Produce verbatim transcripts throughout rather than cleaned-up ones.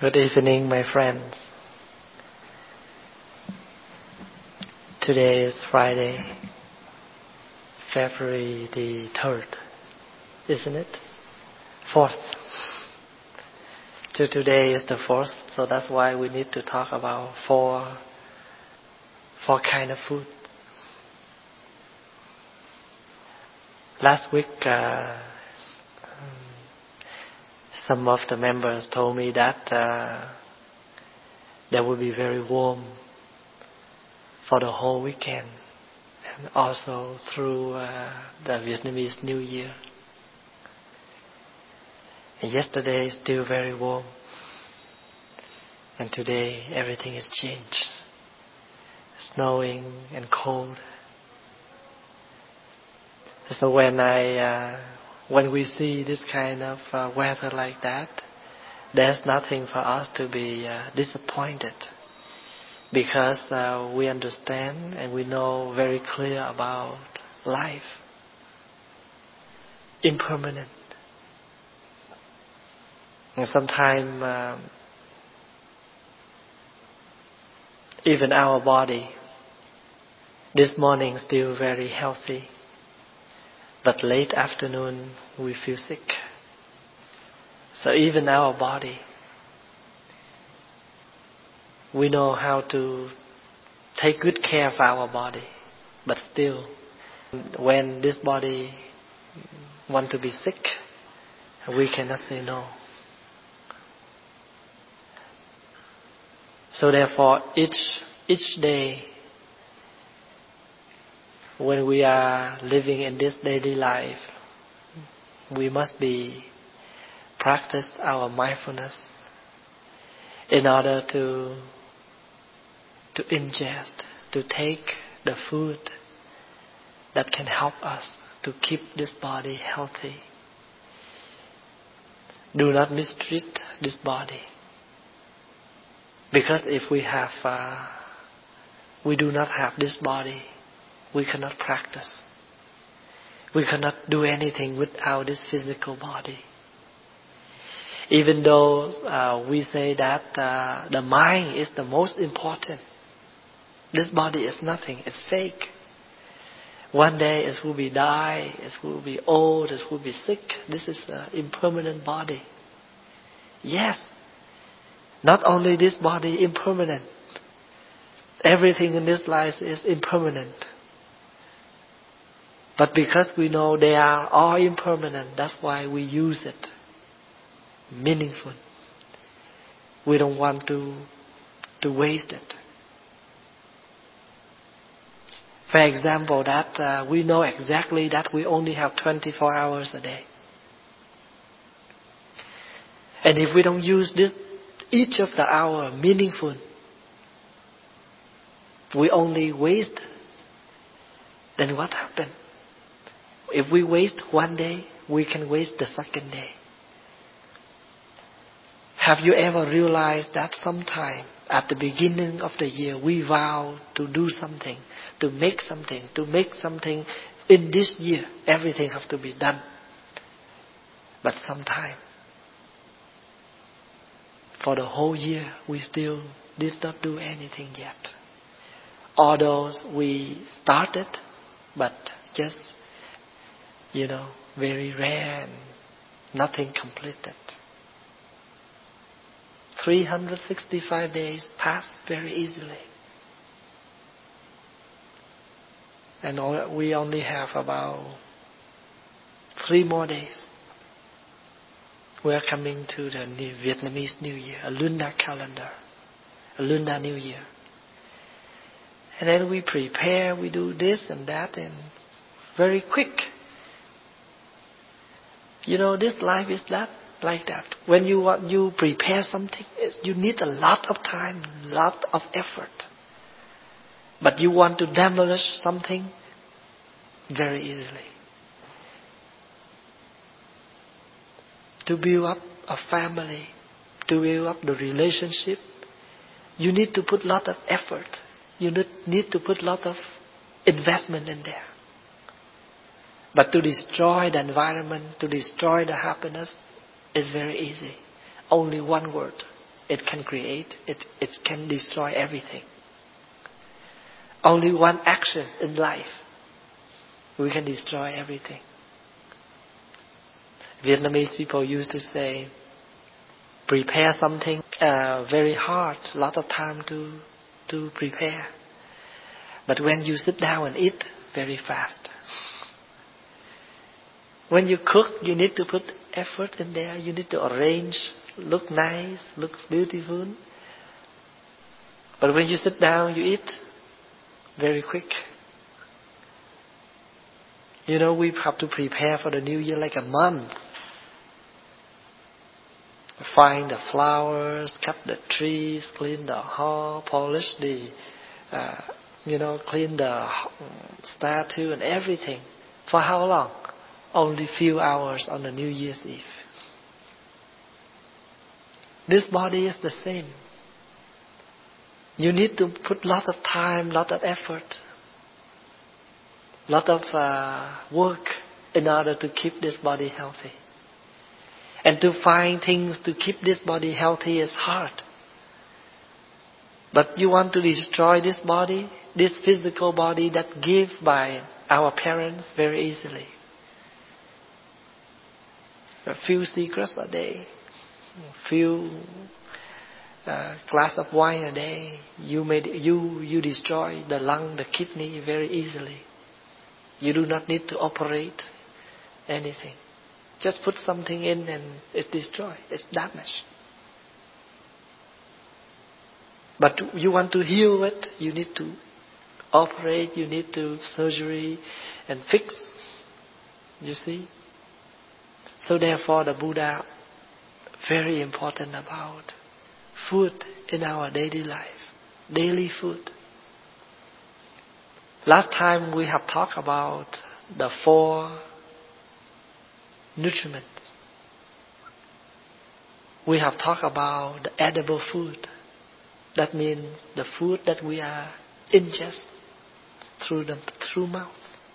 Good evening, my friends. Today is Friday, February the third, isn't it? Fourth. So today is the fourth, so that's why we need to talk about four, four kind of food. Last week, uh, some of the members told me that uh, they will be very warm for the whole weekend and also through uh, the Vietnamese New Year. And yesterday is still very warm, and today everything is changed, snowing and cold. So when I uh, when we see this kind of uh, weather like that, there's nothing for us to be uh, disappointed, because uh, we understand and we know very clear about life. Impermanent. And sometimes um, even our body, this morning still very healthy, but late afternoon we feel sick. So even our body, we know how to take good care of our body, but still, when this body want to be sick, we cannot say no. So therefore, each each day, when we are living in this daily life, we must be practice our mindfulness in order to to ingest, to take the food that can help us to keep this body healthy. Do not mistreat this body, because if we have, uh, we do not have this body, we cannot practice. We cannot do anything without this physical body. Even though uh, we say that uh, the mind is the most important, this body is nothing, it's fake. One day it will be die, it will be old, it will be sick. This is an impermanent body. Yes, not only this body impermanent, everything in this life is impermanent. But because we know they are all impermanent, that's why we use it meaningful. We don't want to to waste it. For example, that uh, we know exactly that we only have twenty-four hours a day. And if we don't use this, each of the hour meaningful, we only waste, then what happens? If we waste one day, we can waste the second day. Have you ever realized that sometime at the beginning of the year we vow to do something, to make something, to make something in this year, everything has to be done. But sometime, for the whole year, we still did not do anything yet. Although we started, but just, you know, very rare and nothing completed. three hundred sixty-five days pass very easily. And we only have about three more days. We are coming to the new Vietnamese New Year, a lunar calendar, a lunar New Year. And then we prepare, we do this and that, and very quick. You know, this life is that like that. When you want, you prepare something, you need a lot of time, lot of effort. But you want to demolish something very easily. To build up a family, to build up the relationship, you need to put a lot of effort. You need to put a lot of investment in there. But to destroy the environment, to destroy the happiness, is very easy. Only one word. It can create. It, it can destroy everything. Only one action in life, we can destroy everything. Vietnamese people used to say, prepare something uh, very hard, a lot of time to to prepare. But when you sit down and eat, very fast. When you cook, you need to put effort in there. You need to arrange, look nice, looks beautiful. But when you sit down, you eat very quick. You know, we have to prepare for the new year like a month. Find the flowers, cut the trees, clean the hall, polish the, uh, you know, clean the statue and everything. For how long? Only few hours on the New Year's Eve. This body is the same. You need to put lot of time, lot of effort, lot of uh, work in order to keep this body healthy. And to find things to keep this body healthy is hard. But you want to destroy this body, this physical body that given by our parents very easily. A few cigarettes a day, a few uh, glass of wine a day, you made you you destroy the lung, the kidney very easily. You do not need to operate anything. Just put something in and it's destroyed. It's damaged. But you want to heal it, you need to operate, you need to surgery and fix. You see? So therefore the Buddha very important about food in our daily life. Daily food. Last time we have talked about the four nutriments. We have talked about the edible food. That means the food that we are ingest through the through mouth.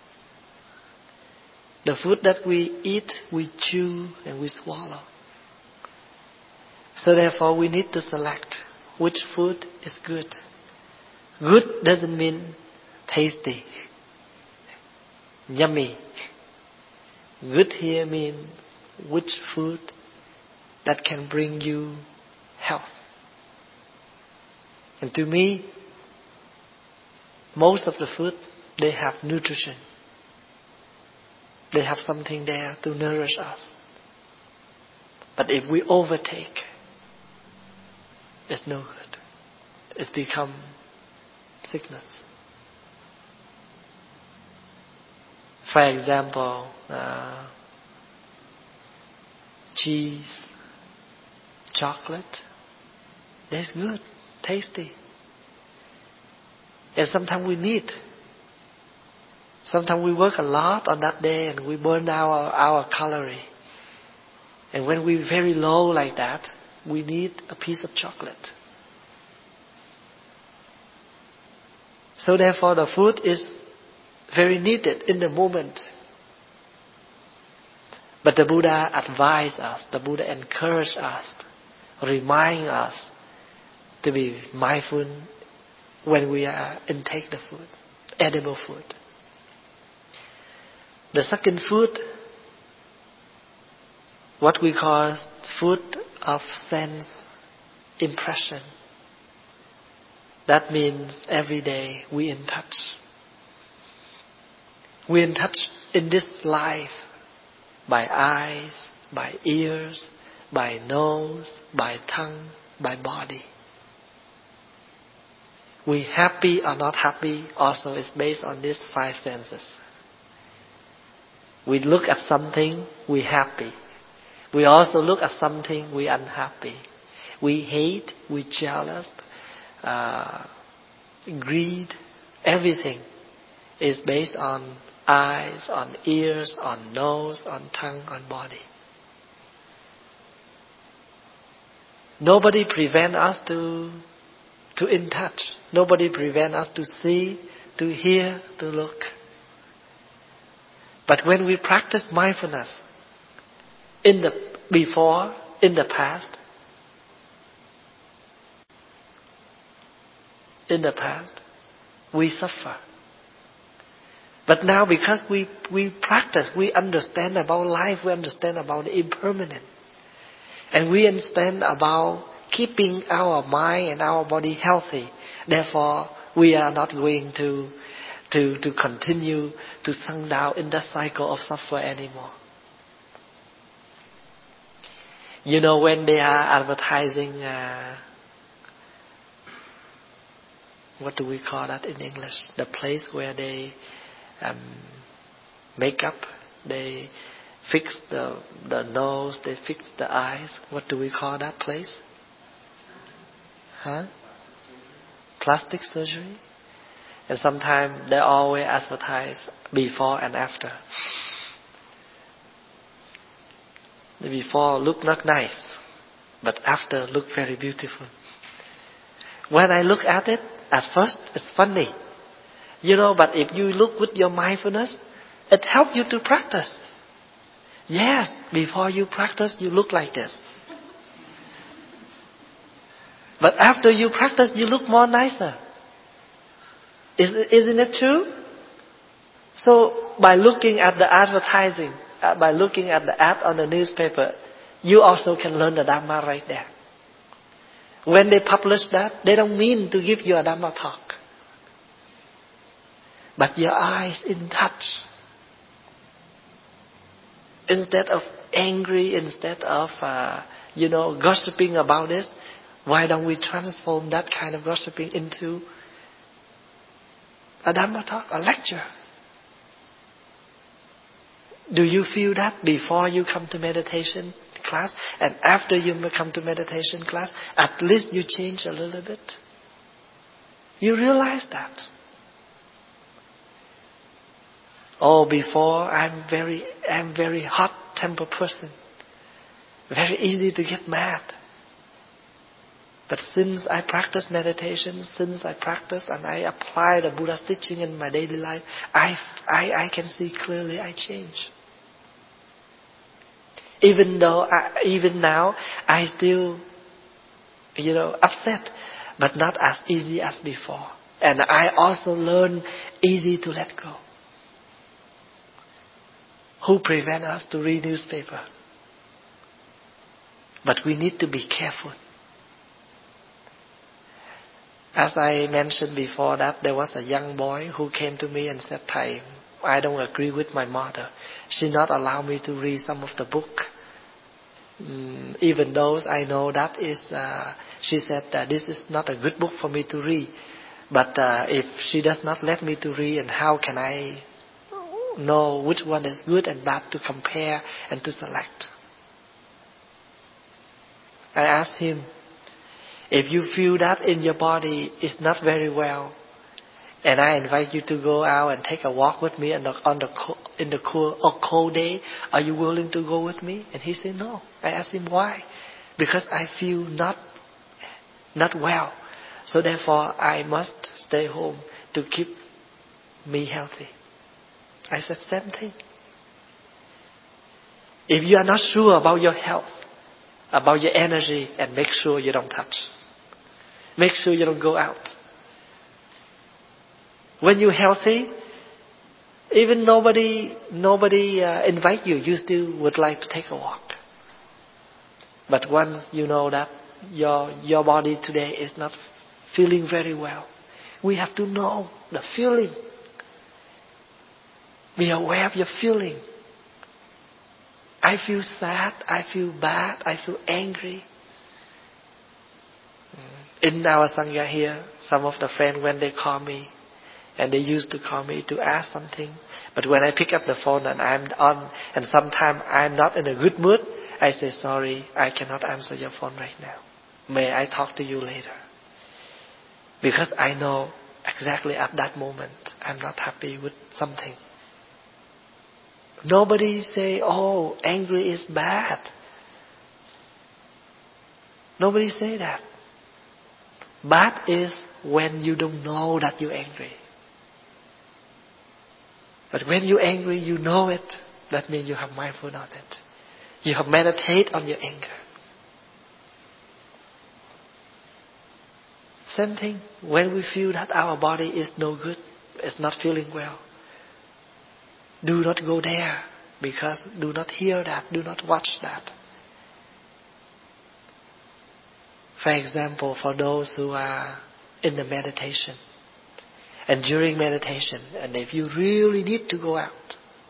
The food that we eat, we chew and we swallow. So therefore we need to select which food is good. Good doesn't mean tasty, yummy. Good here means which food that can bring you health. And to me, most of the food, they have nutrition. They have something there to nourish us. But if we overtake, it's no good. It's become sickness. For example, uh, cheese, chocolate, that's good, tasty. And sometimes we need. Sometimes we work a lot on that day and we burn our, our calorie. And when we're very low like that, we need a piece of chocolate. So therefore the food is very needed in the moment. But the Buddha advised us, the Buddha encouraged us, remind us to be mindful when we are intake the food, edible food. The second food, what we call food of sense impression. That means every day we in touch. We in touch in this life by eyes, by ears, by nose, by tongue, by body. We happy or not happy also is based on these five senses. We look at something, we happy. We also look at something, we unhappy. We hate, we jealous, uh, greed, everything is based on eyes, on ears, on nose, on tongue, on body. Nobody prevent us to to in touch. Nobody prevent us to see, to hear, to look. But when we practice mindfulness in the before, in the past, in the past, we suffer. But now because we, we practice, we understand about life, we understand about the impermanent. And we understand about keeping our mind and our body healthy. Therefore, we are not going to, to, to continue to sink down in that cycle of suffer anymore. You know, when they are advertising, uh, what do we call that in English? The place where they um, make up, they fix the the nose, they fix the eyes. What do we call that place? Huh? Plastic surgery. And sometimes they always advertise before and after. The before look not nice, but after look very beautiful. When I look at it, at first it's funny, you know. But if you look with your mindfulness, it helps you to practice. Yes, before you practice, you look like this. But after you practice, you look more nicer. Is, isn't it true? So by looking at the advertising, uh, by looking at the ad on the newspaper, you also can learn the Dhamma right there. When they publish that, they don't mean to give you a Dhamma talk. But your eyes in touch. Instead of angry, instead of, uh, you know, gossiping about this, why don't we transform that kind of gossiping into a Dhamma talk, a lecture? Do you feel that before you come to meditation class and after you come to meditation class, at least you change a little bit? You realize that. Oh, before I'm very, I'm very hot-tempered person, very easy to get mad. But since I practice meditation, since I practice and I apply the Buddha's teaching in my daily life, I, I, I can see clearly I change. Even though, I, even now, I still, you know, upset, but not as easy as before. And I also learn easy to let go. Who prevent us to read newspaper? But we need to be careful. As I mentioned before that there was a young boy who came to me and said, Thai, I don't agree with my mother. She not allow me to read some of the book. Mm, even though I know that is, uh, she said that this is not a good book for me to read. But uh, if she does not let me to read, and how can I know which one is good and bad to compare and to select? I asked him, if you feel that in your body is not very well, and I invite you to go out and take a walk with me on the, on the in the cool or cold day, are you willing to go with me? And he said no. I asked him why. Because I feel not not well, so therefore I must stay home to keep me healthy. I said same thing. If you are not sure about your health, about your energy, and make sure you don't touch. Make sure you don't go out. When you're healthy, even nobody nobody uh, invite you, you still would like to take a walk. But once you know that your your body today is not feeling very well, we have to know the feeling. Be aware of your feeling. I feel sad, I feel bad, I feel angry. In our Sangha here, some of the friends, when they call me, and they used to call me to ask something, but when I pick up the phone and I'm on, and sometimes I'm not in a good mood, I say, sorry, I cannot answer your phone right now. May I talk to you later? Because I know exactly at that moment, I'm not happy with something. Nobody say, oh, angry is bad. Nobody say that. Bad is when you don't know that you're angry. But when you're angry, you know it. That means you have mindfulness on it. You have meditate on your anger. Same thing. When we feel that our body is no good, it's not feeling well, do not go there, because do not hear that, do not watch that. For example, for those who are in the meditation, and during meditation, and if you really need to go out,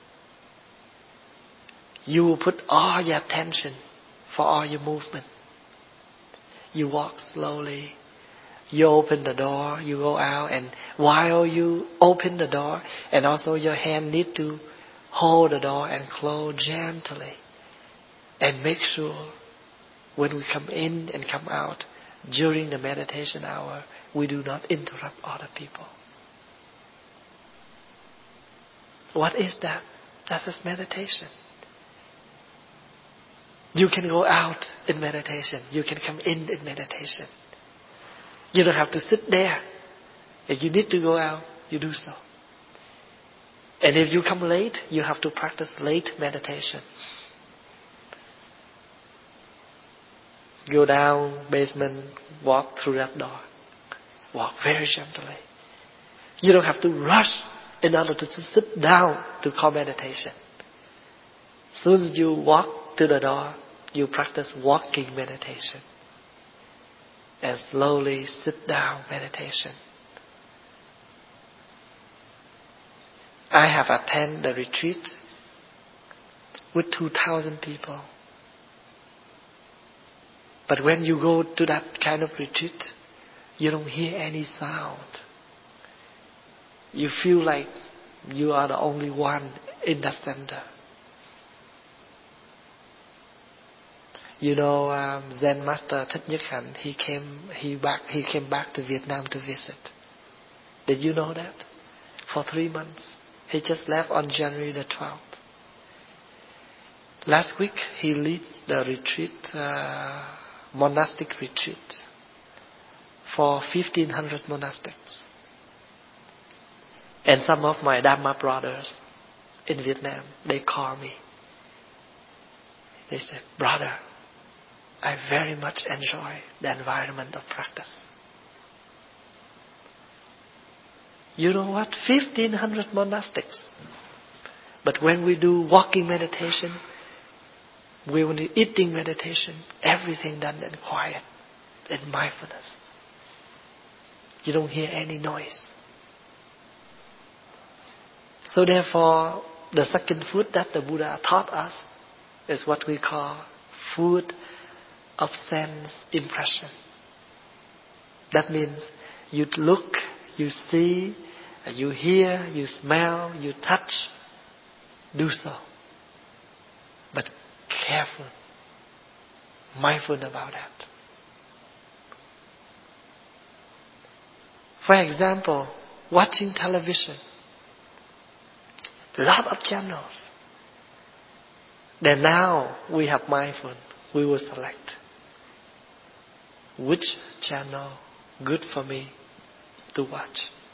you will put all your attention for all your movement. You walk slowly, you open the door, you go out, and while you open the door, and also your hand need to hold the door and close gently, and make sure when we come in and come out during the meditation hour, we do not interrupt other people. What is that? That is meditation. You can go out in meditation. You can come in in meditation. You don't have to sit there. If you need to go out, you do so. And if you come late, you have to practice late meditation. Go down basement, walk through that door. Walk very gently. You don't have to rush in order to sit down to call meditation. As soon as you walk to the door, you practice walking meditation. And slowly sit down meditation. I have attended a retreat with two thousand people. But when you go to that kind of retreat, you don't hear any sound. You feel like you are the only one in that center. You know, um, Zen Master Thích Nhất Hạnh, he came, he back, he came back to Vietnam to visit. Did you know that? For three months. He just left on January the twelfth. Last week, he led the retreat, uh, monastic retreat for fifteen hundred monastics. And some of my Dharma brothers in Vietnam, they call me. They said, "Brother, I very much enjoy the environment of practice." You know what? fifteen hundred monastics. But when we do walking meditation, we when we eating meditation, everything done in quiet, in mindfulness. You don't hear any noise. So therefore, the second food that the Buddha taught us is what we call food of sense impression. That means you look, you see, you hear, you smell, you touch. Do so. But careful, mindful about that. For example, watching television. Lot of channels. Then now we have mindful. We will select which channel good for me to watch.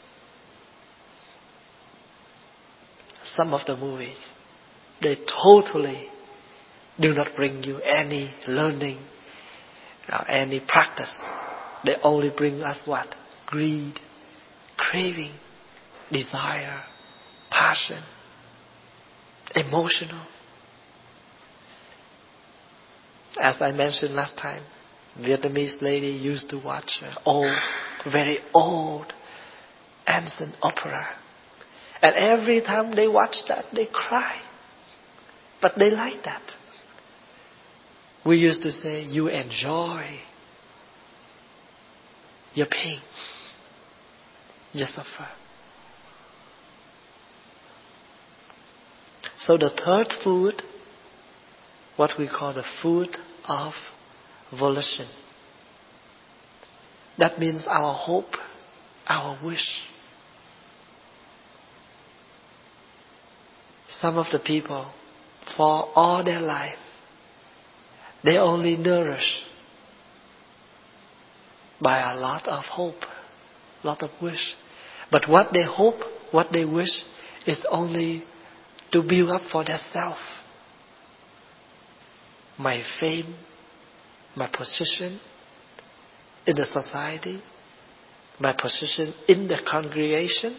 Some of the movies, they totally do not bring you any learning, or any practice. They only bring us what? Greed, craving, desire, passion, emotional. As I mentioned last time, Vietnamese lady used to watch old, very old ancient opera. And every time they watch that, they cry. But they like that. We used to say, you enjoy your pain, you suffer. So the third food, what we call the food of volition. That means our hope, our wish. Some of the people, for all their life, they only nourish by a lot of hope, lot of wish. But what they hope, what they wish, is only to build up for themselves. My fame, my position in the society, my position in the congregation.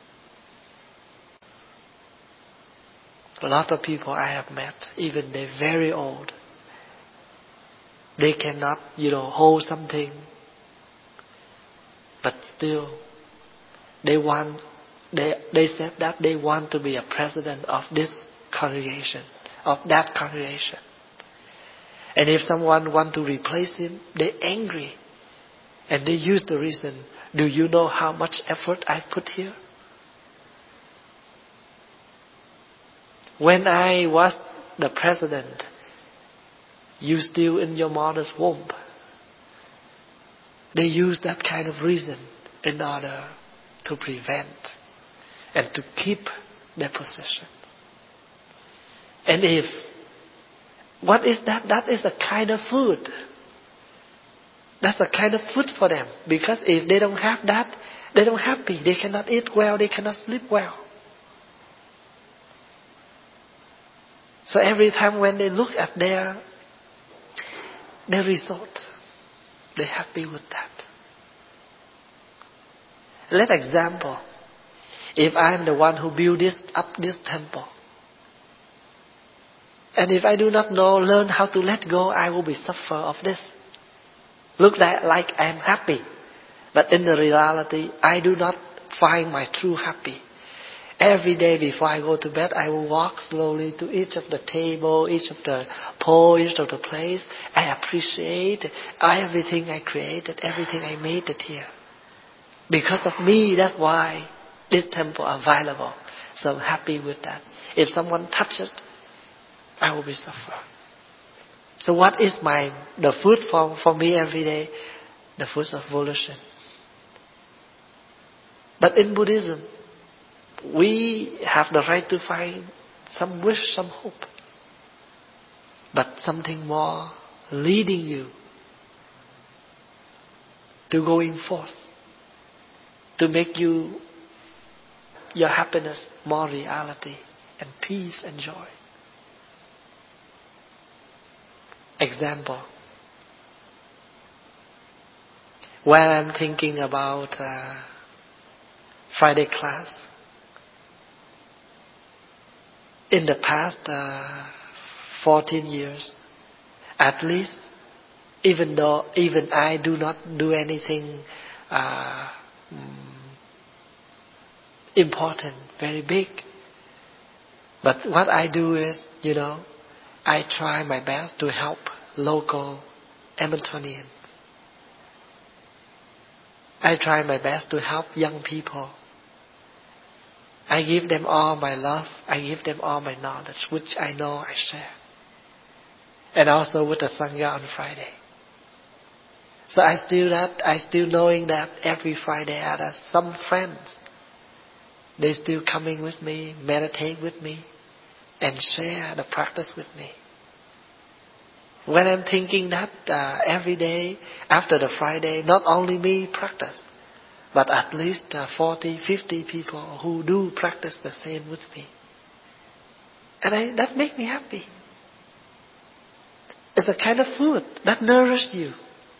A lot of people I have met, even they're very old, they cannot, you know, hold something, but still, they want, they they said that they want to be a president of this congregation, of that congregation. And if someone want to replace him, they're angry, and they use the reason, do you know how much effort I put here? When I was the president, you still in your mother's womb. They use that kind of reason in order to prevent and to keep their positions. And if, what is that? That is a kind of food. That's a kind of food for them. Because if they don't have that, they don't happy. They cannot eat well. They cannot sleep well. So every time when they look at their their result, they're happy with that. Let example. If I am the one who built this up this temple, and if I do not know, learn how to let go, I will be suffer of this. Look like, like I am happy, but in the reality, I do not find my true happy. Every day before I go to bed, I will walk slowly to each of the table, each of the pole, each of the place. I appreciate everything I created, everything I made it here. Because of me, that's why this temple is available. So I'm happy with that. If someone touches it, I will be suffer. So what is my the food for, for me every day? The food of volition. But in Buddhism, we have the right to find some wish, some hope. But something more leading you to going forth. To make you, your happiness more reality and peace and joy. Example. While I'm thinking about uh, Friday class, in the past uh, fourteen years, at least, even though even I do not do anything uh, important, very big, but what I do is, you know, I try my best to help local Edmontonians. I try my best to help young people. I give them all my love. I give them all my knowledge, which I know I share. And also with the Sangha on Friday. So I still that I still knowing that every Friday I have some friends. They still coming with me, meditate with me, and share the practice with me. When I'm thinking that uh, every day after the Friday, not only me practice, but at least uh, forty, fifty people who do practice the same with me. And I, that makes me happy. It's a kind of food that nourishes you.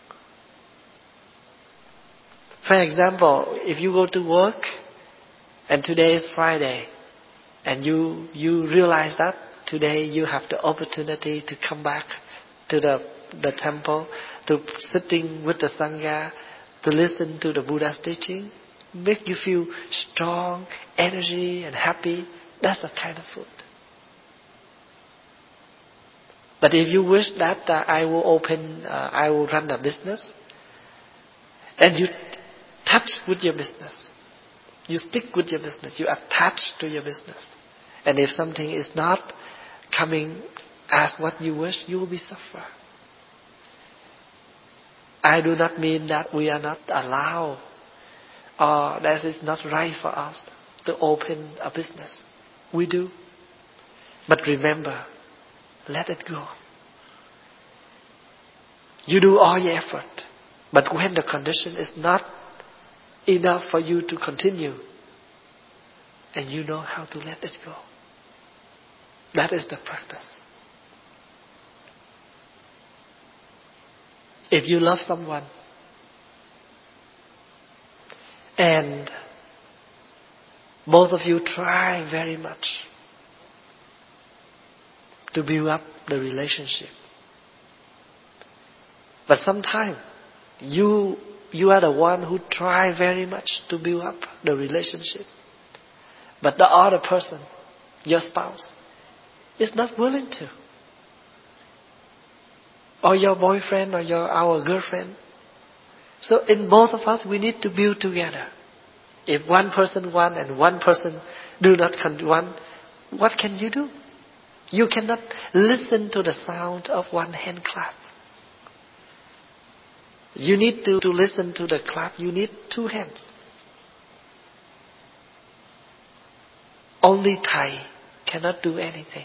For example, if you go to work and today is Friday, and you you realize that today you have the opportunity to come back to the the temple, to sitting with the Sangha, to listen to the Buddha's teaching, make you feel strong, energy and happy. That's a kind of food. But if you wish that uh, I will open, uh, I will run a business, and you touch with your business, you stick with your business, you attach to your business, and if something is not coming as what you wish, you will be suffer. I do not mean that we are not allowed or that is not right for us to open a business. We do. But remember, let it go. You do all your effort, but when the condition is not enough for you to continue, and you know how to let it go. That is the practice. If you love someone, And both of you try very much to build up the relationship. But sometimes you you are the one who try very much to build up the relationship. But the other person, your spouse, is not willing to. Or your boyfriend or your our girlfriend. So in both of us, we need to build together. If one person want and one person do not want, what can you do? You cannot listen to the sound of one hand clap. You need to, to listen to the clap. You need two hands. Only Thai cannot do anything.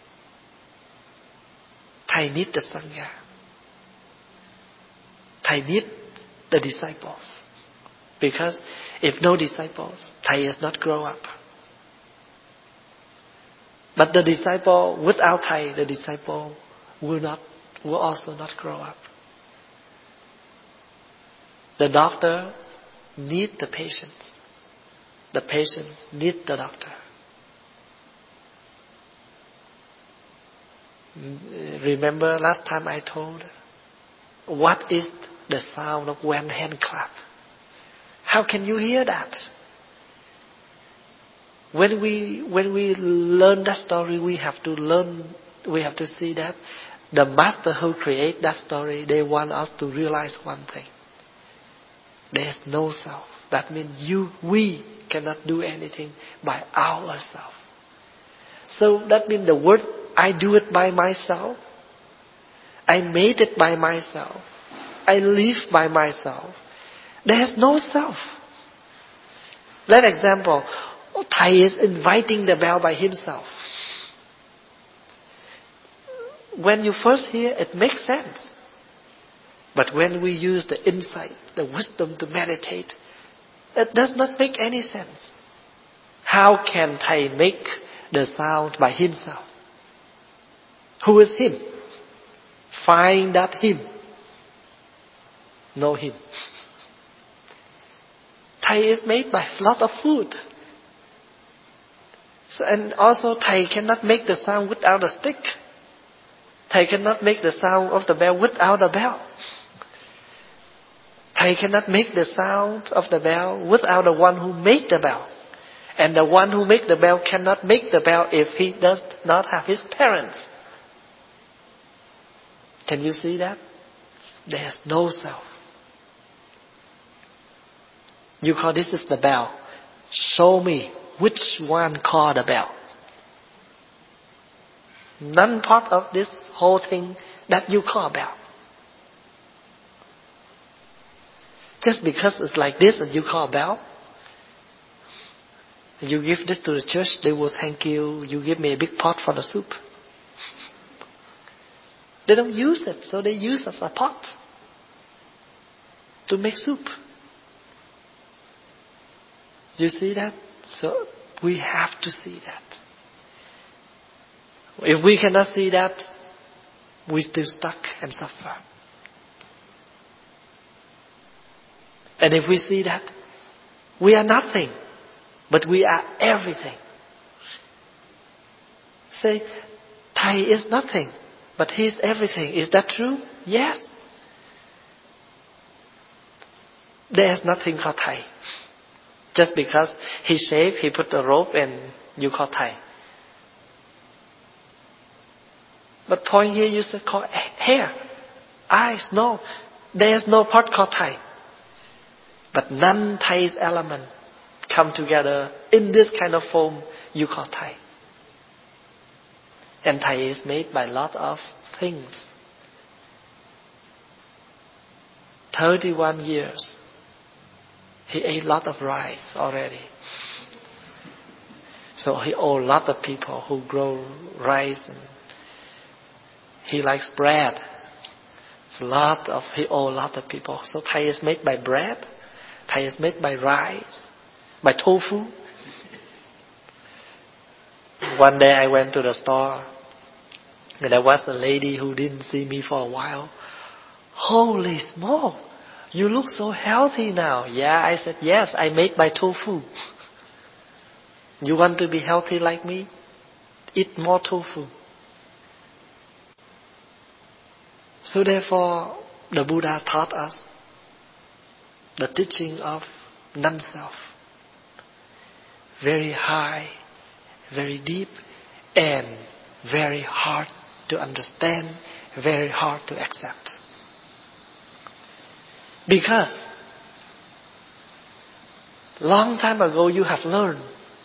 Thai need the Sangha. Thai need the disciples. Because if no disciples, Thai is not grow up. But the disciple, without Thai, the disciple will not, will also not grow up. The doctor need the patient. The patient need the doctor. Remember last time I told, what is the sound of one hand clap? How can you hear that? When we when we learn that story, we have to learn, we have to see that the master who create that story, they want us to realize one thing. There is no self. That means you, we cannot do anything by ourselves. So that means the word, I do it by myself. I made it by myself. I live by myself. There is no self. Let example, Thai is inviting the bell by himself. When you first hear, it makes sense. But when we use the insight, the wisdom to meditate, it does not make any sense. How can Thai make the sound by himself? Who is him? Find that him. Know him. Thai is made by a lot of food. So, and also Thai cannot make the sound without a stick. Thai cannot make the sound of the bell without a bell. Thai cannot make the sound of the bell without the one who made the bell. And the one who made the bell cannot make the bell if he does not have his parents. Can you see that? There's no self. You call this is the bell. Show me which one called the bell. None part of this whole thing that you call bell. Just because it's like this and you call bell, you give this to the church, they will thank you. You give me a big pot for the soup. They don't use it, so they use it as a pot to make soup. You see that? So we have to see that. If we cannot see that, we still stuck and suffer. And if we see that, we are nothing, but we are everything. Say, Thai is nothing, but he is everything. Is that true? Yes. There is nothing called Thai. Just because he shaved, he put a robe and you call Thai. But point here you should call hair, eyes. No, there is no part called Thai. But non-Thai element come together in this kind of form you call Thai. And Thai is made by a lot of things. thirty-one years. He ate a lot of rice already. So he owes a lot of people who grow rice. And he likes bread. It's a lot of, he owes a lot of people. So Thai is made by bread. Thai is made by rice. By tofu. One day I went to the store. And there was a lady who didn't see me for a while. Holy smoke! You look so healthy now. Yeah, I said, yes, I made my tofu. You want to be healthy like me? Eat more tofu. So therefore, the Buddha taught us the teaching of non-self. Very high, very deep, and very hard to understand, very hard to accept. Because long time ago you have learned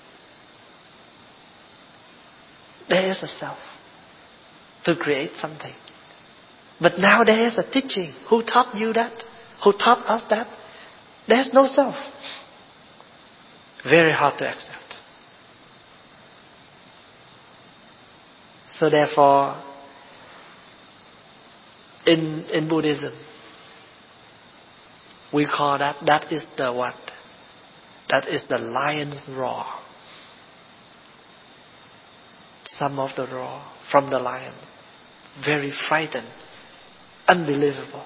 there is a self to create something. But now there is a teaching. Who taught you that? Who taught us that? There's no self. Very hard to accept. So therefore, in in Buddhism, we call that, that is the what? That is the lion's roar. Some of the roar from the lion. Very frightened. Unbelievable.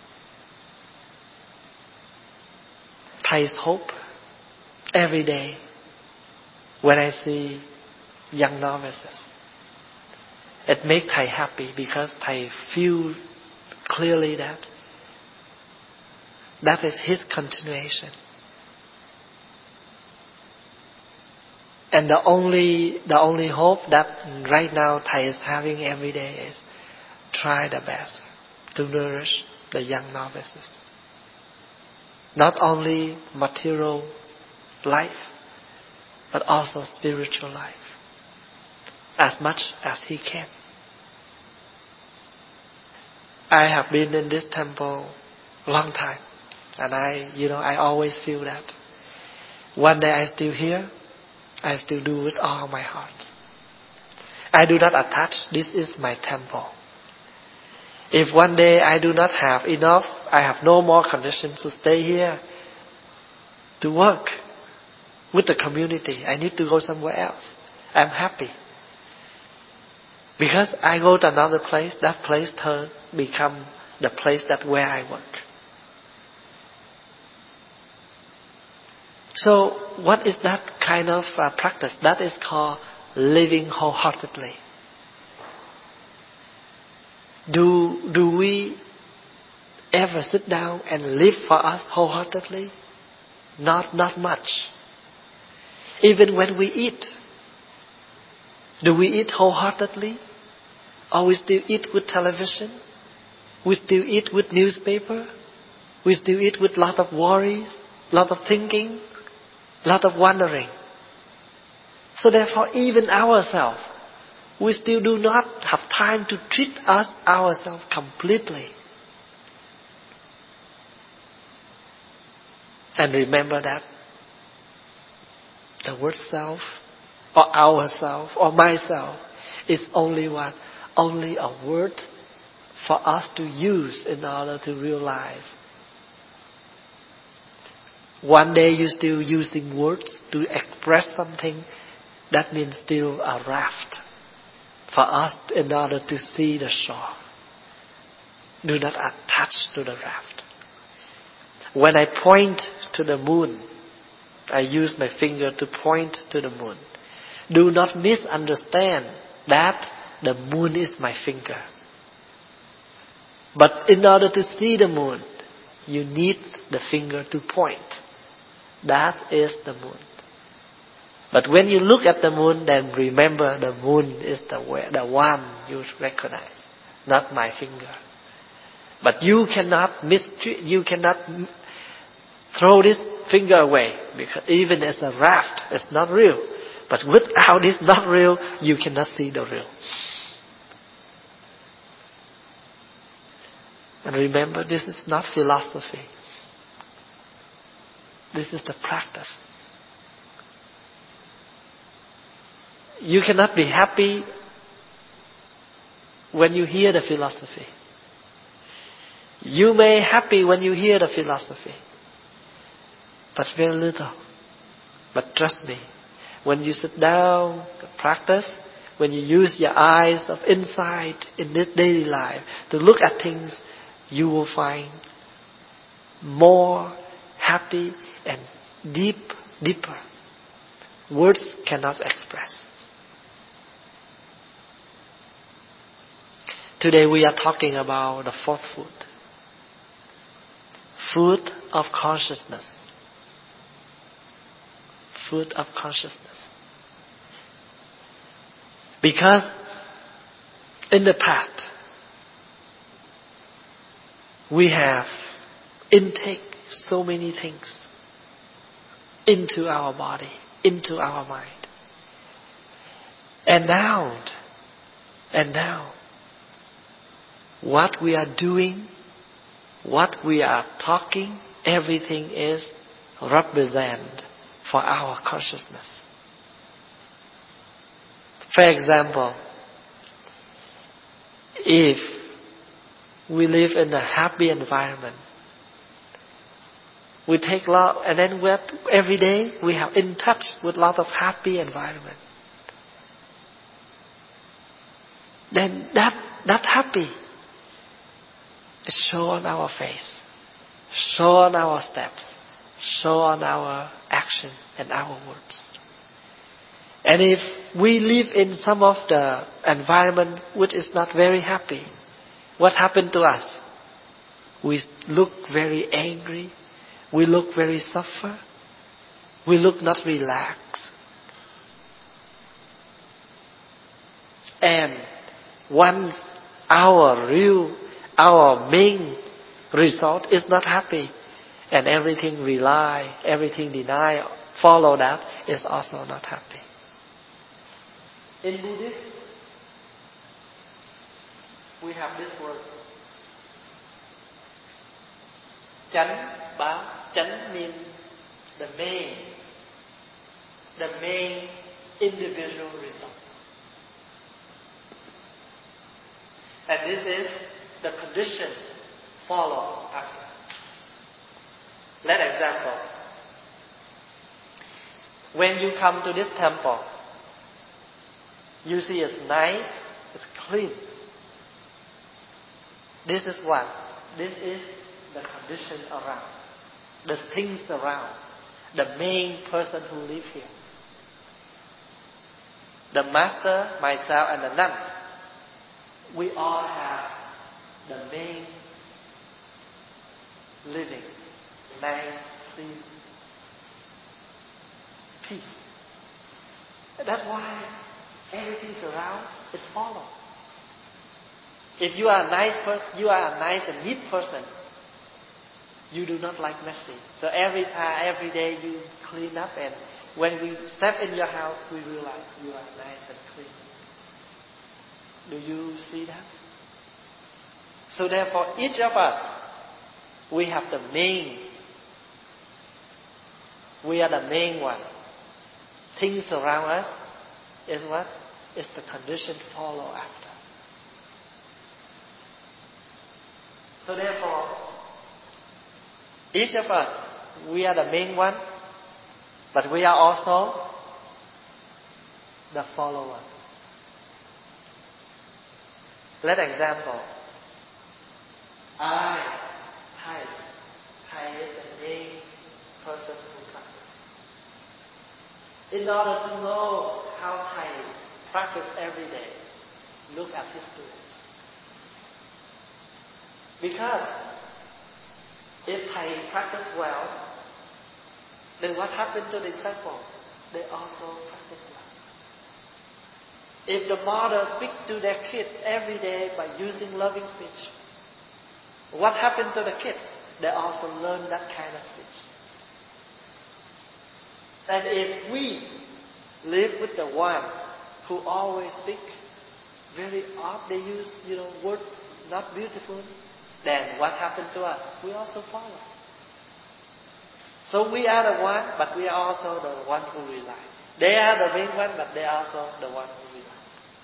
Thai's hope. Every day when I see young novices, it makes Thai happy because Thai feel clearly that that is his continuation. And the only the only hope that right now Thai is having every day is try the best to nourish the young novices. Not only material life, but also spiritual life, as much as he can. I have been in this temple a long time, and I, you know, I always feel that one day I still here, I still do with all my heart. I do not attach, this is my temple. If one day I do not have enough, I have no more conditions to stay here, to work with the community, I need to go somewhere else. I'm happy. Because I go to another place, that place turn become the place that where I work. So what is that kind of uh, practice? That is called living wholeheartedly. Do do we ever sit down and live for us wholeheartedly? Not not much. Even when we eat, do we eat wholeheartedly? Or we still eat with television? We still eat with newspaper? We still eat with lot of worries, lot of thinking, lot of wondering. So therefore, even ourselves, we still do not have time to treat us ourselves completely. And remember that the word self, or ourself, or myself, is only what? Only a word for us to use in order to realize. One day you're still using words to express something, that means still a raft for us in order to see the shore. Do not attach to the raft. When I point to the moon, I use my finger to point to the moon. Do not misunderstand that the moon is my finger. But in order to see the moon, you need the finger to point. That is the moon. But when you look at the moon, then remember the moon is the the one you recognize, not my finger. But you cannot mistreat, you cannot throw this finger away, because even as a raft, it's not real. But without this not real, you cannot see the real. And remember, this is not philosophy. This is the practice. You cannot be happy when you hear the philosophy. You may be happy when you hear the philosophy, but very little. But trust me, when you sit down, practice, when you use your eyes of insight in this daily life to look at things, you will find more happy and deep, deeper. Words cannot express. Today we are talking about the fourth food. Food of consciousness. Food of consciousness. Because in the past, we have intake so many things into our body, into our mind. And now, and now, what we are doing, what we are talking, everything is represent for our consciousness. For example, if we live in a happy environment, we take love, and then we every day we are in touch with a lot of happy environment. Then that that happy is show on our face, show on our steps, show on our action and our words. And if we live in some of the environment which is not very happy, what happened to us? We look very angry. We look very suffer. We look not relaxed. And once our real, our main result is not happy, and everything rely, everything deny, follow that, is also not happy. In Buddhist, we have this word. Chánh báo. Chánh means the main, the main individual result. And this is the condition follow after. Let example. When you come to this temple, you see it's nice, it's clean. This is what? This is the condition around. The things around. The main person who live here. The master, myself, and the nuns. We all have the main living. Nice, clean, peace. That's why everything around is follow. If you are a nice person, you are a nice and neat person, you do not like messy. So every time, every day you clean up, and when we step in your house, we realize you are nice and clean. Do you see that? So therefore, each of us, we have the main. We are the main one. Things around us is what? Is the condition follow after. So therefore, each of us, we are the main one, but we are also the follower. Let example. I, Thai, Thai is the main person who practices. In order to know how Thai practice every day, look at his students. Because if Thai practice well, then what happened to the disciple? They also practice well. If the mother speaks to their kids every day by using loving speech, what happened to the kids? They also learn that kind of speech. And if we live with the one who always speak very odd, they use, you know, words not beautiful, then what happened to us? We also follow. So we are the one, but we are also the one who rely. They are the main one, but they are also the one who rely.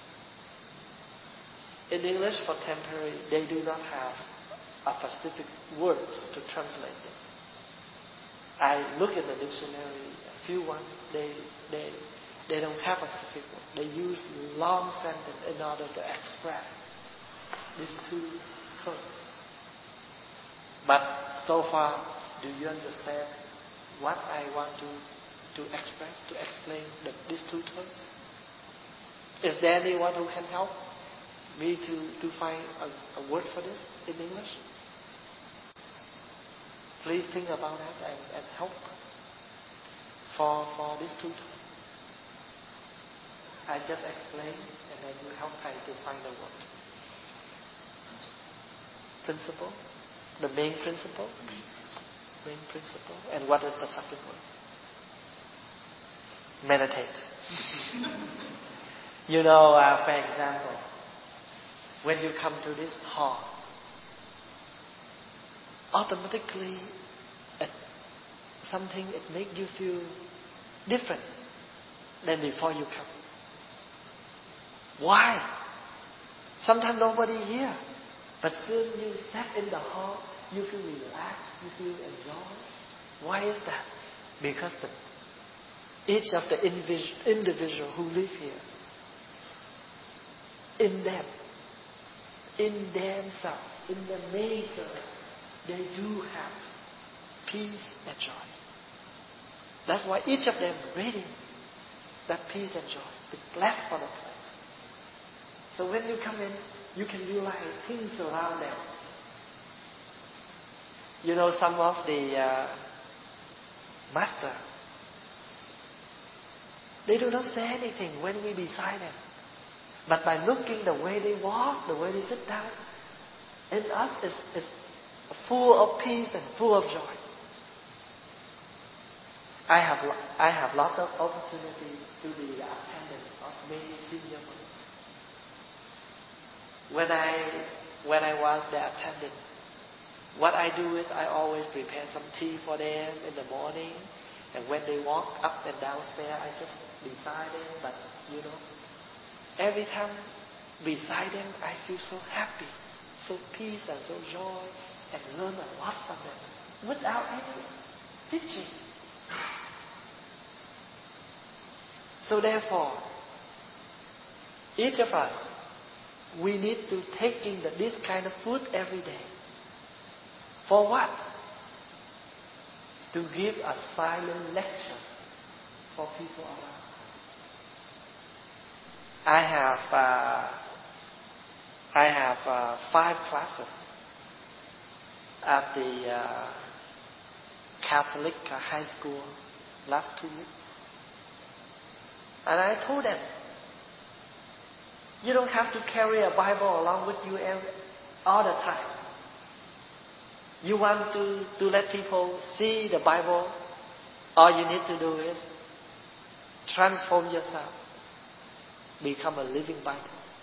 In English, for temporary, they do not have a specific words to translate this. I look in the dictionary, a few ones, they, they, they don't have a specific word. They use long sentence in order to express these two terms. But So far, do you understand what I want to, to express, to explain the, these two terms? Is there anyone who can help me to, to find a, a word for this in English? Please think about that and, and help for, for these two terms. I just explain and then you help I to find a word. Principle? The main principle? Main principle. And what is the second word? Meditate. You know, uh, for example, when you come to this hall, automatically it, something it makes you feel different than before you come. Why? Sometimes nobody here, but soon you sat in the hall, you feel relaxed, you feel enjoyed. Why is that? Because the, each of the individ- individual who live here, in them, in themselves, in their nature, they do have peace and joy. That's why each of them reading that peace and joy is blessed for the place. So when you come in, you can realize things around them. You know, some of the uh, master, they do not say anything when we beside them. But by looking the way they walk, the way they sit down, in us is, is full of peace and full of joy. I have I have lots of opportunity to be the attendant of many senior monks. When I when I was the attendant, what I do is I always prepare some tea for them in the morning, and when they walk up and downstairs, I just beside them. But you know, every time beside them, I feel so happy, so peace and so joy, and learn a lot from them without any teaching. So therefore, each of us, we need to take in the, this kind of food every day. For what? To give a silent lecture for people around us. I have uh, I have uh, five classes at the uh, Catholic uh, high school last two weeks. And I told them, you don't have to carry a Bible along with you every, all the time. You want to, to let people see the Bible, all you need to do is transform yourself. Become a living Bible.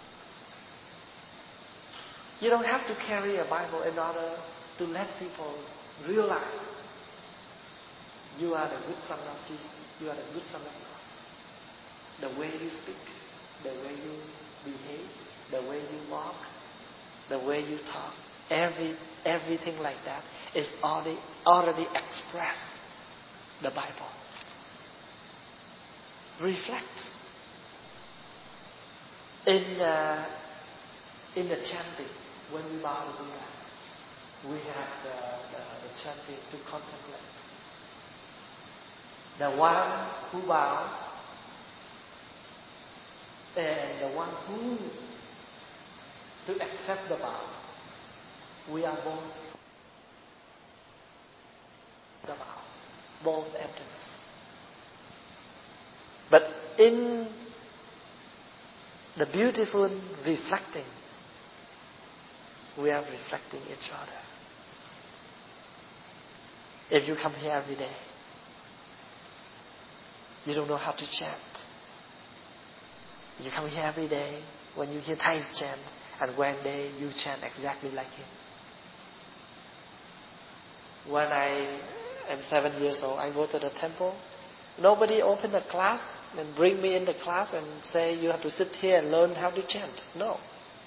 You don't have to carry a Bible in order to let people realize you are the good son of Jesus. You are the good son of God. The way you speak, the way you behave, the way you walk, the way you talk, every everything like that is already already expressed the Bible. Reflect. In uh, in the chanting, when we bow to God, we have the, the, the chanting to contemplate. The one who bows and the one who to accept the bow. We are both the bow, both emptiness. But in the beautiful reflecting, we are reflecting each other. If you come here every day, you don't know how to chant. You come here every day, when you hear Thai chant, and one day you chant exactly like him. When I am seven years old, I go to the temple. Nobody opened a class and bring me in the class and say you have to sit here and learn how to chant. No.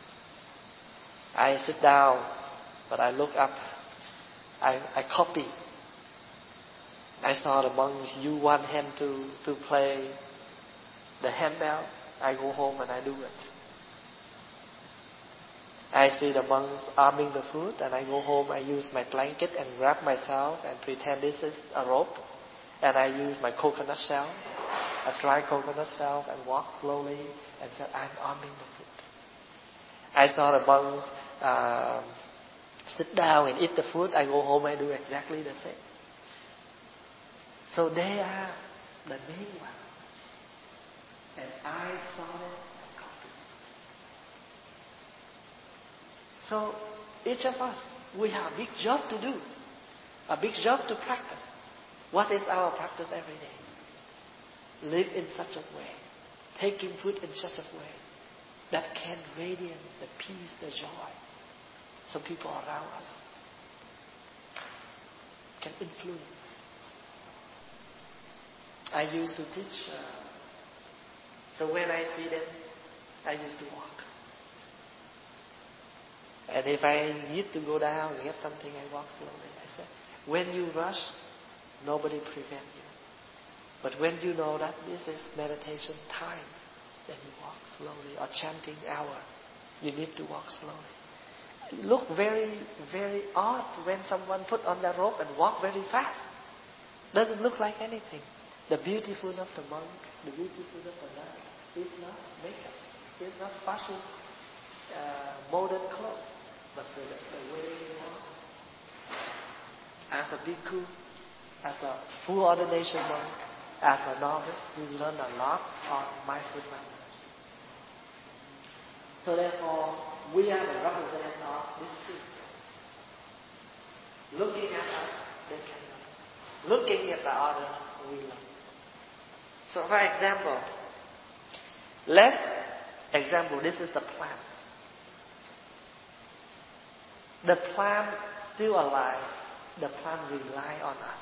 I sit down, but I look up. I, I copy. I saw the monks use one hand to, to play the handbell. I go home and I do it. I see the monks arming the food, and I go home, I use my blanket and wrap myself and pretend this is a rope. And I use my coconut shell, a dry coconut shell, and walk slowly and say, I'm arming the food. I saw the monks uh, sit down and eat the food. I go home, I do exactly the same. So they are the main one. And I saw them and copied. So each of us, we have a big job to do, a big job to practice. What is our practice every day? Live in such a way, taking food in such a way that can radiance the peace, the joy, so people around us can influence. I used to teach, uh, so when I see them, I used to walk. And if I need to go down and get something, I walk slowly. I said, when you rush, nobody prevents you. But when you know that this is meditation time, then you walk slowly. Or chanting hour, you need to walk slowly. It look very, very odd when someone put on the rope and walk very fast. Doesn't look like anything. The beautiful of the monk, the beautiful of the nun is not makeup. It's not fashion, uh, modern clothes, but the, the way you walk. As a bhikkhu, as a full ordination monk, as a novice, we learn a lot on mindfulness. So therefore, we are the representative of this truth. Looking at us, they can learn. Looking at the others, we learn. So for example, let's example, this is the plant. The plant still alive. The plant rely on us.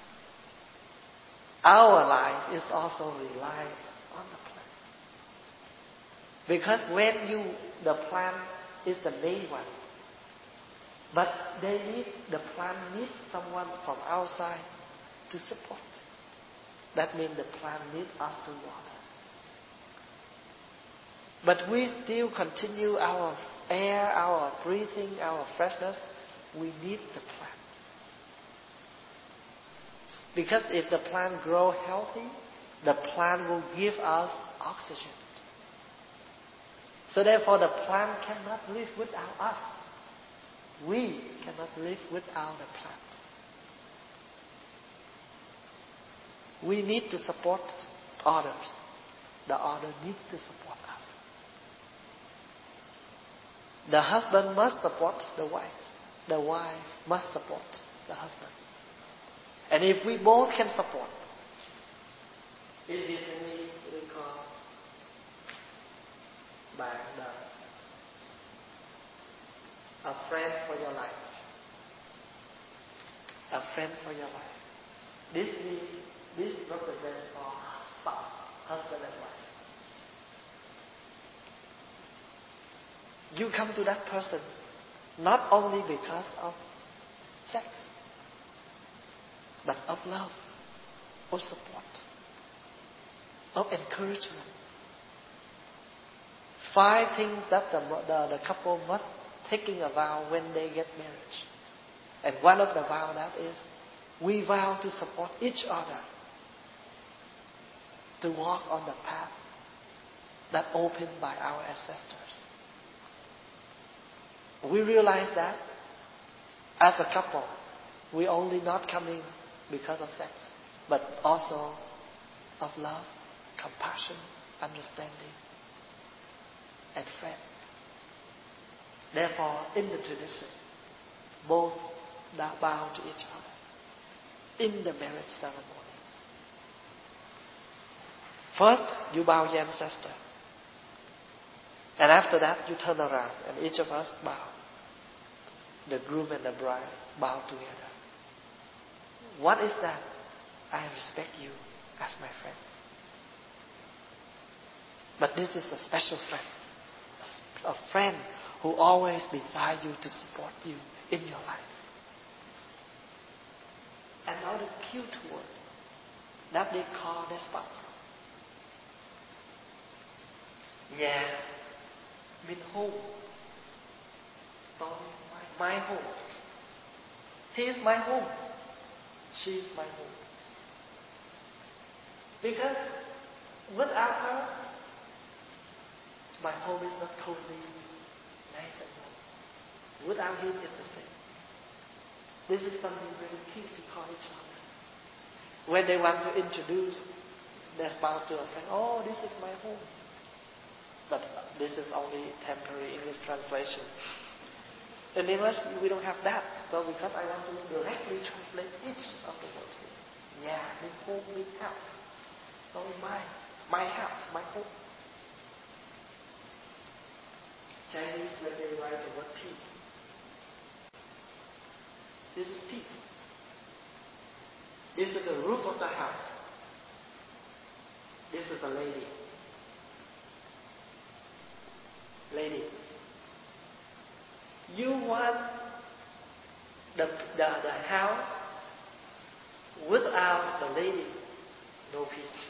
Our life is also relying on the plant. Because when you, the plant is the main one, but they need, the plant needs someone from outside to support. That means the plant needs us to water. But we still continue our air, our breathing, our freshness. We need the plant. Because if the plant grows healthy, the plant will give us oxygen. So therefore the plant cannot live without us. We cannot live without the plant. We need to support others. The other needs to support us. The husband must support the wife. The wife must support the husband. And if we both can support, in Vietnamese we call bạn đời, a friend for your life. A friend for your life. This means, this represents our spouse, husband and wife. You come to that person not only because of sex, but of love, of support, of encouragement. Five things that the, the, the couple must taking a vow when they get married. And one of the vow that is, we vow to support each other to walk on the path that opened by our ancestors. We realize that as a couple, we only not coming because of sex, but also of love, compassion, understanding, and friend. Therefore, in the tradition, both bow to each other in the marriage ceremony. First, you bow your ancestor. And after that, you turn around and each of us bow. The groom and the bride bow together. What is that? I respect you as my friend. But this is a special friend. A friend who always beside you to support you in your life. Another cute word that they call their spouse. Nhà means home. story, my, my home. He is my home. She is my home. Because without her, my home is not cozy, nice and warm. Without him, it's the same. This is something very key to call each other. When they want to introduce their spouse to a friend, oh, this is my home. But this is only temporary English translation. In English, we don't have that. So because I want to directly translate each of the words. Yeah, big home, big house. So my, my house, my home. Chinese, when they write the word peace, this is peace. This is the roof of the house. This is the lady. Lady. You want the, the, the house without the lady, no peace.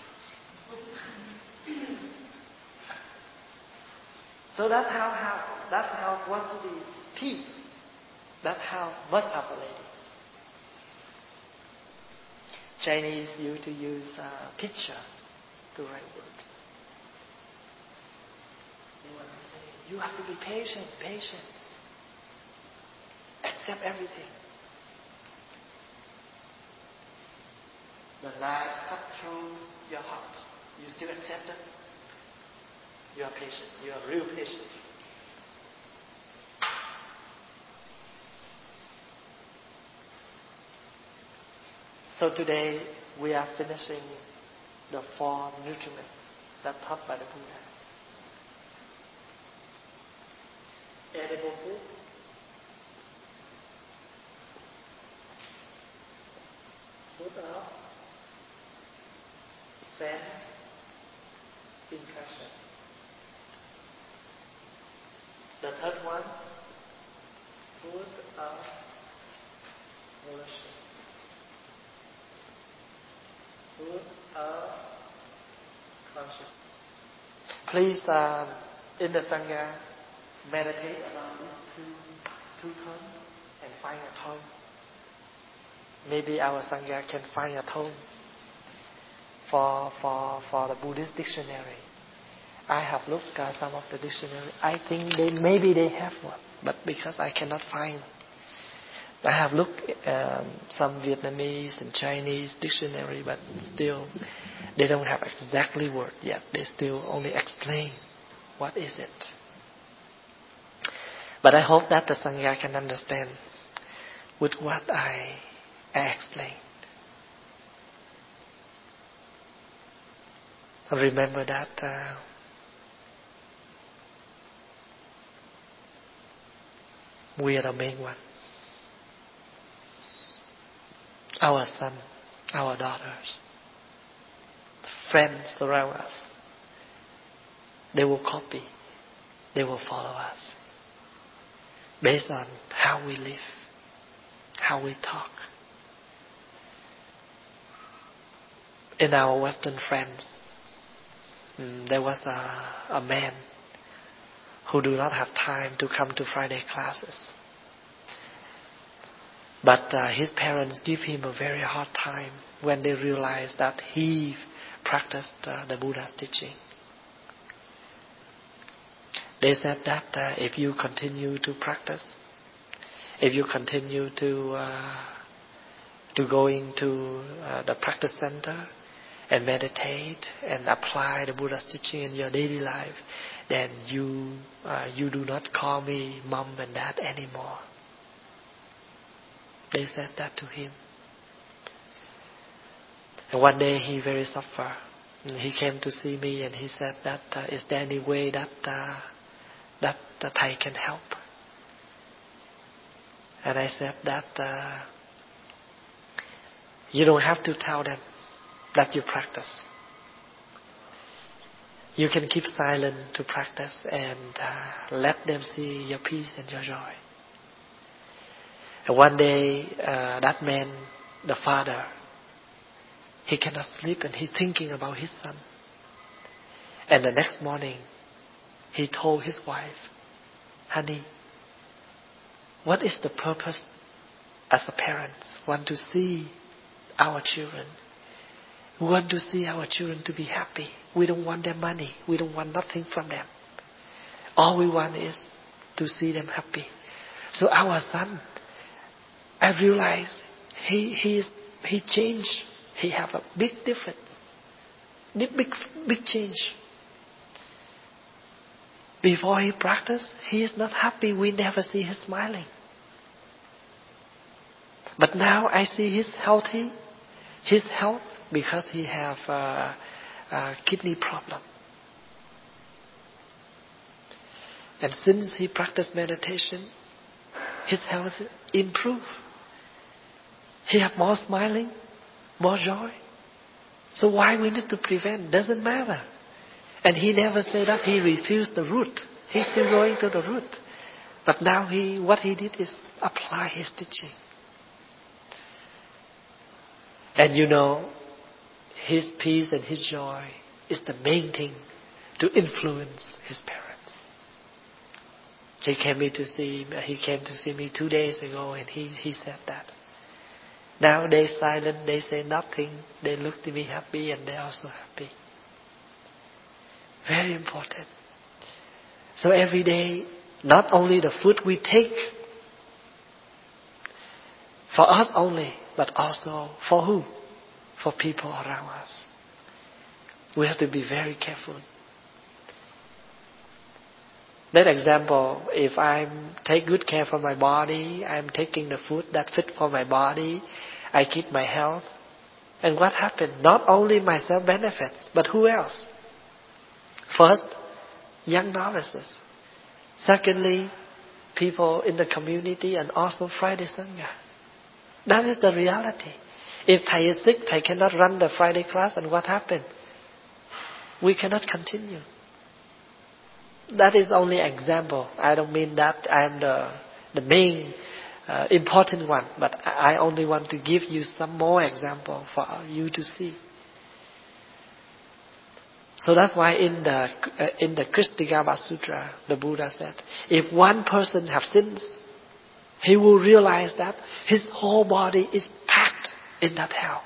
So that house, house, that house wants to be peace. That house must have a lady. Chinese used to use a picture to write words. They want to say, you have to be patient, patient. Accept everything. The knife cut through your heart. You still accept it? You are patient. You are real patient. So today we are finishing the four nutriments that taught by the Buddha. Edible food, food of sense, impression. The third one, food of volition. Food of consciousness. Please, um, in the Sangha, meditate around these two, two terms and find a tone. Maybe our Sangha can find a tone for, for, for the Buddhist dictionary. I have looked at some of the dictionary. I think they maybe they have one, but because I cannot find. I have looked at um, some Vietnamese and Chinese dictionary, but still they don't have exactly word yet. They still only explain what is it. But I hope that the Sangha can understand with what I, I explained. Remember that uh, we are the main one. Our son, our daughters, friends around us, they will copy, they will follow us based on how we live, how we talk. In our Western friends, mm, there was a, a man who do not have time to come to Friday classes. But uh, his parents give him a very hard time when they realized that he practiced uh, the Buddha's teaching. They said that uh, if you continue to practice, if you continue to uh, to going to uh, the practice center and meditate and apply the Buddha's teaching in your daily life, then you uh, you do not call me mom and dad anymore. They said that to him. And one day he very suffer. And he came to see me and he said that uh, is there any way that uh, that that I can help? And I said that uh, you don't have to tell them that you practice. You can keep silent to practice and uh, let them see your peace and your joy. And one day, uh, that man, the father, he cannot sleep and he's thinking about his son. And the next morning, he told his wife, honey, What is the purpose as a parents? Want to see our children. We want to see our children to be happy. We don't want their money. We don't want nothing from them. All we want is to see them happy. So our son, I realize he he is, he changed. He have a big difference. Big big change. Before he practiced, he is not happy. We never see him smiling. But now I see he's healthy. His health because he have a, a kidney problem. And since he practiced meditation, his health improved. He have more smiling, more joy. So why we need to prevent? Doesn't matter. And he never said that he refused the root. He's still going to the root. But now he, what he did is apply his teaching. And you know, his peace and his joy is the main thing to influence his parents. He came me to see he came to see me two days ago, and he, he said that. Now they silent, they say nothing, they look to me happy, and they're also happy. Very important. So every day, not only the food we take for us only, but also for who? For people around us. We have to be very careful. That example, if I take good care for my body, I'm taking the food that fit for my body, I keep my health. And what happened? Not only myself benefits, but who else? First, young novices. Secondly, people in the community, and also Friday Sangha. That is the reality. If Thai is sick, Thai cannot run the Friday class, and what happened? We cannot continue. That is only example. I don't mean that I am the the main uh, important one, but I only want to give you some more example for you to see. So that's why in the uh, in the Kristigaba Sutra, the Buddha said, if one person have sins, he will realize that his whole body is packed in that hell.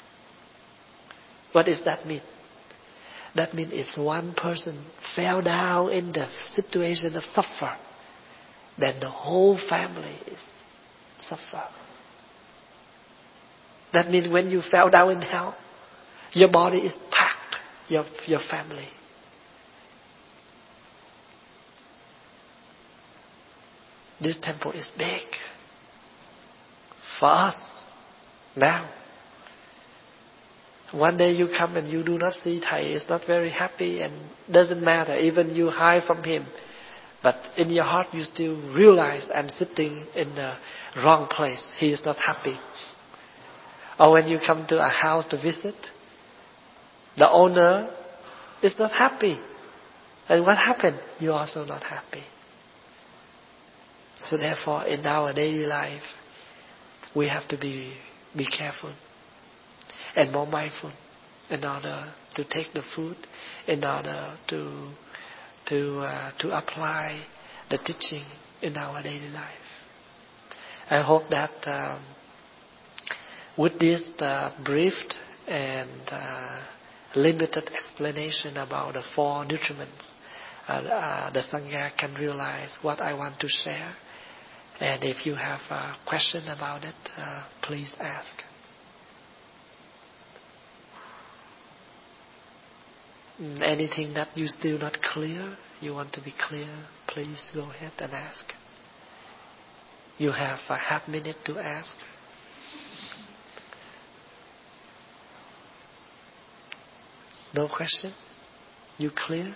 What does that mean? That means if one person fell down in the situation of suffer, then the whole family is suffer. That means when you fell down in hell, your body is packed, your, your family. This temple is big for us now. One day you come and you do not see Thai, is not very happy, and doesn't matter. Even you hide from him, but in your heart you still realize I'm sitting in the wrong place. He is not happy. Or when you come to a house to visit, the owner is not happy. And what happened? You're also not happy. So therefore, in our daily life, we have to be be careful and more mindful in order to take the food, in order to to uh, to apply the teaching in our daily life. I hope that um, with this uh, brief and uh, limited explanation about the four nutriments, uh, uh, the Sangha can realize what I want to share. And if you have a question about it, uh, please ask. Anything that you still not clear, you want to be clear, please go ahead and ask. You have a half minute to ask. No question? You clear?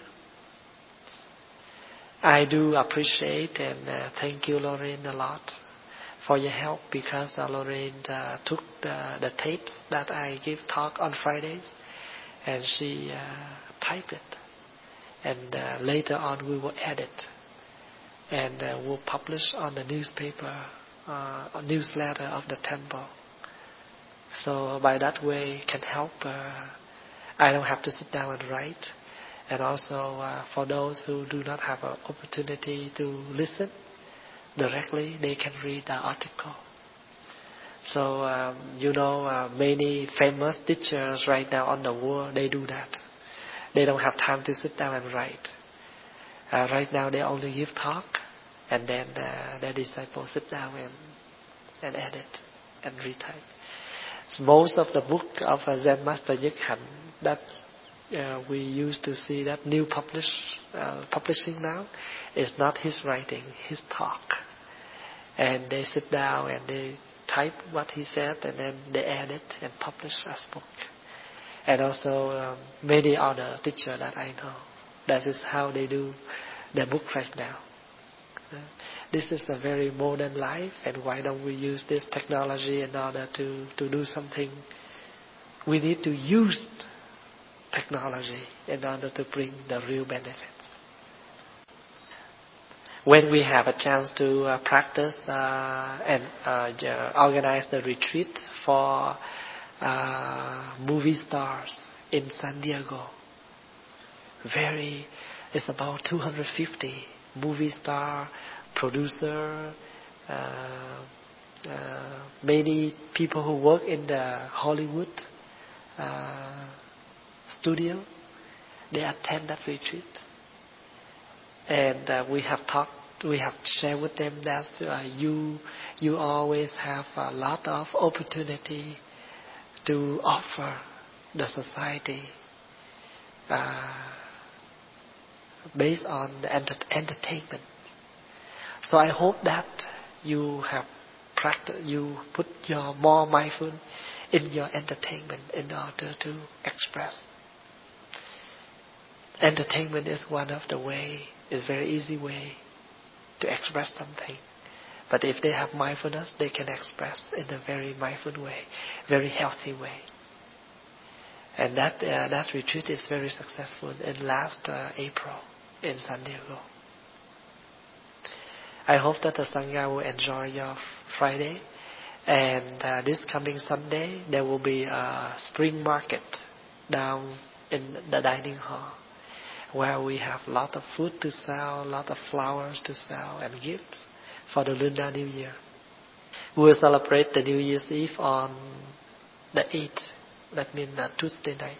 I do appreciate and uh, thank you, Lorraine, a lot for your help, because uh, Lorraine uh, took the, the tapes that I give talk on Fridays, and she uh, typed it, and uh, later on we will edit, and uh, we'll publish on the newspaper, uh, a newsletter of the temple. So by that way, can help. Uh, I don't have to sit down and write. And also uh, for those who do not have an opportunity to listen, directly, they can read the article. So, um, you know, uh, many famous teachers right now on the world, they do that. They don't have time to sit down and write. Uh, right now, they only give talk, and then uh, their disciples sit down and, and edit and retype. So most of the book of uh, Zen Master Nhức Hạnh that uh, we used to see that new publish, uh, publishing now is not his writing, his talk. And they sit down and they type what he said, and then they edit and publish as book. And also um, many other teachers that I know, that is how they do their book right now. Uh, this is a very modern life, and why don't we use this technology in order to, to do something? We need to use technology in order to bring the real benefits. When we have a chance to uh, practice uh, and uh, organize the retreat for uh, movie stars in San Diego, very, it's about two hundred fifty movie star, producer, uh, uh, many people who work in the Hollywood uh, studio, they attend that retreat. And uh, we have talked, we have shared with them that uh, you you always have a lot of opportunity to offer the society uh, based on the enter- entertainment. So I hope that you have practiced, you put your more mindful in your entertainment in order to express. Entertainment is one of the way, is very easy way to express something. But if they have mindfulness, they can express in a very mindful way, very healthy way. And that uh, that retreat is very successful in last uh, April in San Diego. I hope that the Sangha will enjoy your Friday. And uh, this coming Sunday, there will be a spring market down in the dining hall, where we have a lot of food to sell, a lot of flowers to sell, and gifts for the Lunar New Year. We will celebrate the New Year's Eve on the eighth, that means uh, Tuesday night.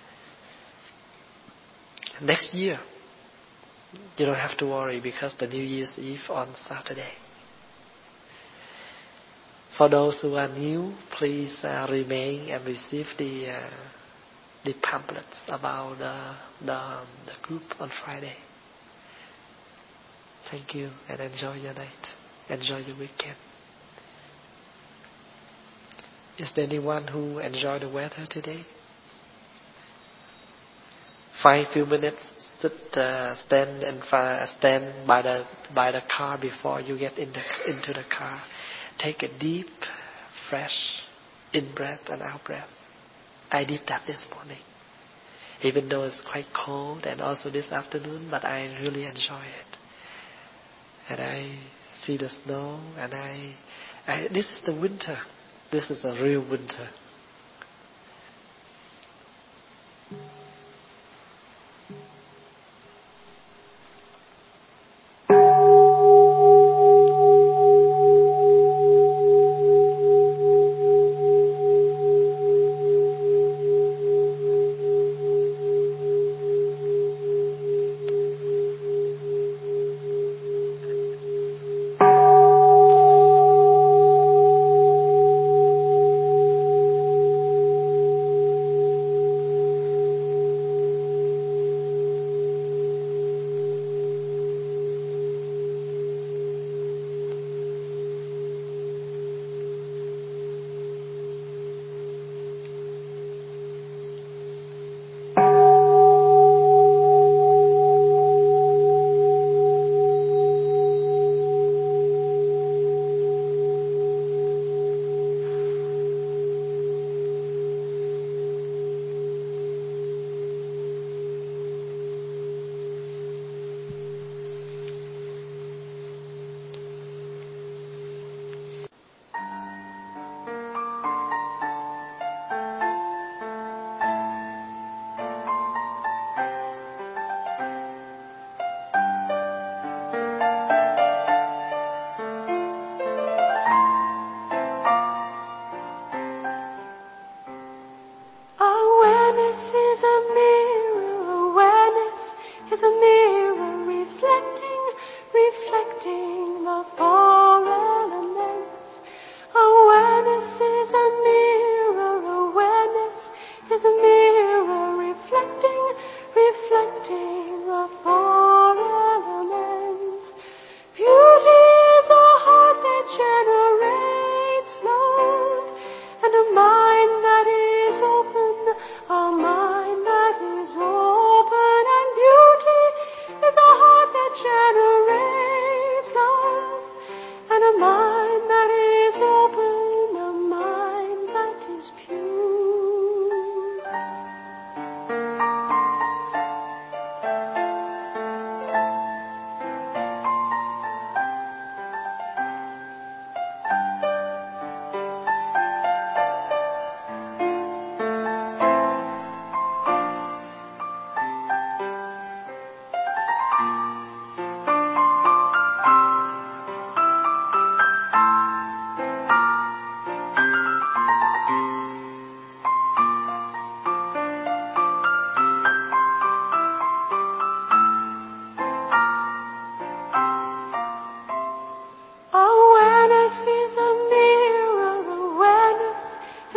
Next year, you don't have to worry because the New Year's Eve on Saturday. For those who are new, please uh, remain and receive the uh, the pamphlets about the, the the group on Friday. Thank you and enjoy your night. Enjoy your weekend. Is there anyone who enjoyed the weather today? Find few minutes, sit, uh, stand and uh, stand by the by the car before you get in the, into the car. Take a deep, fresh in breath and out breath. I did that this morning, even though it's quite cold, and also this afternoon, but I really enjoy it. And I see the snow, and I, I this is the winter. This is a real winter.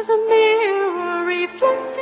as a mirror reflecting